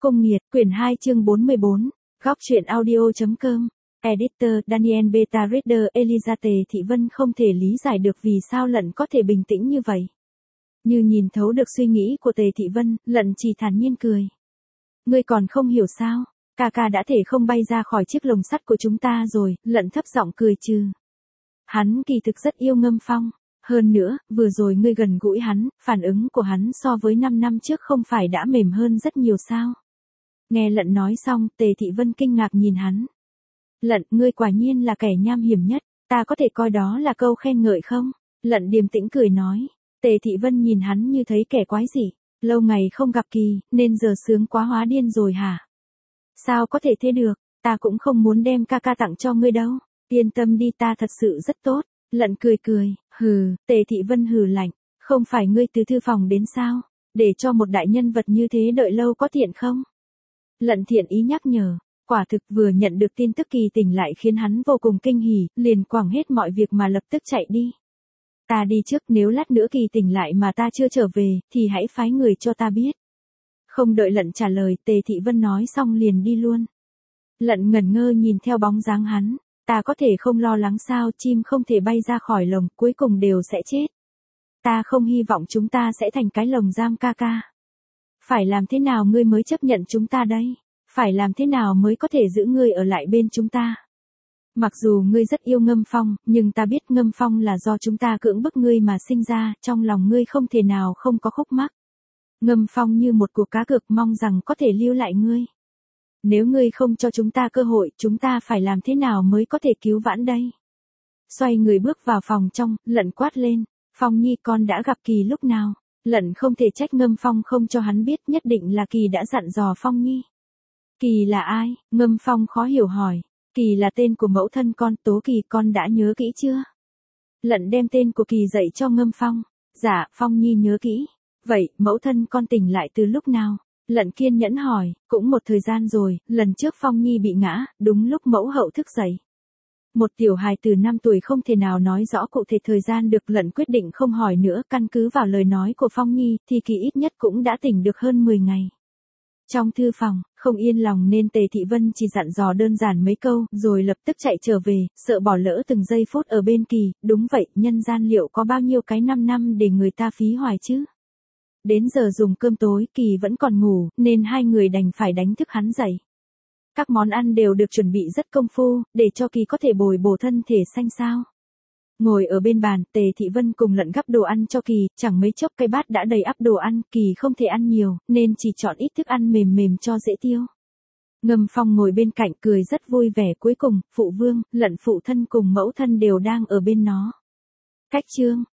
Cung Nghiệt, quyển 2 chương 44, góc truyện audio.com, editor, Daniel Beta Reader Eliza Tề Thị Vân không thể lý giải được vì sao Lận có thể bình tĩnh như vậy. Như nhìn thấu được suy nghĩ của Tề Thị Vân, Lận chỉ thản nhiên cười. Ngươi còn không hiểu sao, ca ca đã thể không bay ra khỏi chiếc lồng sắt của chúng ta rồi, Lận thấp giọng cười trừ. Hắn kỳ thực rất yêu Ngâm Phong. Hơn nữa, vừa rồi ngươi gần gũi hắn, phản ứng của hắn so với 5 năm trước không phải đã mềm hơn rất nhiều sao? Nghe Lận nói xong, Tề Thị Vân kinh ngạc nhìn hắn. Lận, ngươi quả nhiên là kẻ nham hiểm nhất, ta có thể coi đó là câu khen ngợi không? Lận điềm tĩnh cười nói. Tề Thị Vân nhìn hắn như thấy kẻ quái dị, lâu ngày không gặp Kỳ, nên giờ sướng quá hóa điên rồi hả? Sao có thể thế được, ta cũng không muốn đem ca ca tặng cho ngươi đâu, yên tâm đi, ta thật sự rất tốt. Lận cười cười, hừ, Tề Thị Vân hừ lạnh, không phải ngươi từ thư phòng đến sao, để cho một đại nhân vật như thế đợi lâu có tiện không? Lận thiện ý nhắc nhở, quả thực vừa nhận được tin tức Kỳ tỉnh lại khiến hắn vô cùng kinh hỉ, liền quẳng hết mọi việc mà lập tức chạy đi. Ta đi trước, nếu lát nữa Kỳ tỉnh lại mà ta chưa trở về, thì hãy phái người cho ta biết. Không đợi Lận trả lời, Tề Thị Vân nói xong liền đi luôn. Lận ngẩn ngơ nhìn theo bóng dáng hắn. Ta có thể không lo lắng sao, chim không thể bay ra khỏi lồng, cuối cùng đều sẽ chết. Ta không hy vọng chúng ta sẽ thành cái lồng giam ca ca. Phải làm thế nào ngươi mới chấp nhận chúng ta đây? Phải làm thế nào mới có thể giữ ngươi ở lại bên chúng ta? Mặc dù ngươi rất yêu Ngâm Phong, nhưng ta biết Ngâm Phong là do chúng ta cưỡng bức ngươi mà sinh ra, trong lòng ngươi không thể nào không có khúc mắc. Ngâm Phong như một cuộc cá cược, mong rằng có thể lưu lại ngươi. Nếu ngươi không cho chúng ta cơ hội, chúng ta phải làm thế nào mới có thể cứu vãn đây? Xoay người bước vào phòng trong, Lận quát lên. Phong Nhi, con đã gặp Kỳ lúc nào? Lận không thể trách Ngâm Phong không cho hắn biết, nhất định là Kỳ đã dặn dò Phong Nhi. Kỳ là ai? Ngâm Phong khó hiểu hỏi. Kỳ là tên của mẫu thân con, Tố Kỳ, con đã nhớ kỹ chưa? Lận đem tên của Kỳ dạy cho Ngâm Phong. Dạ, Phong Nhi nhớ kỹ. Vậy, mẫu thân con tỉnh lại từ lúc nào? Lận kiên nhẫn hỏi, cũng một thời gian rồi, lần trước Phong Nhi bị ngã, đúng lúc mẫu hậu thức dậy. Một tiểu hài từ 5 tuổi không thể nào nói rõ cụ thể thời gian được, Lận quyết định không hỏi nữa, căn cứ vào lời nói của Phong Nhi, thì Kỳ ít nhất cũng đã tỉnh được hơn 10 ngày. Trong thư phòng, không yên lòng nên Tề Thị Vân chỉ dặn dò đơn giản mấy câu, rồi lập tức chạy trở về, sợ bỏ lỡ từng giây phút ở bên Kỳ, đúng vậy, nhân gian liệu có bao nhiêu cái 5 năm để người ta phí hoài chứ? Đến giờ dùng cơm tối, Kỳ vẫn còn ngủ, nên hai người đành phải đánh thức hắn dậy. Các món ăn đều được chuẩn bị rất công phu, để cho Kỳ có thể bồi bổ thân thể xanh xao. Ngồi ở bên bàn, Tề Thị Vân cùng Lận gắp đồ ăn cho Kỳ, chẳng mấy chốc cái bát đã đầy ắp đồ ăn, Kỳ không thể ăn nhiều, nên chỉ chọn ít thức ăn mềm mềm cho dễ tiêu. Ngâm Phong ngồi bên cạnh cười rất vui vẻ, cuối cùng, phụ vương, Lận phụ thân cùng mẫu thân đều đang ở bên nó. Cách chương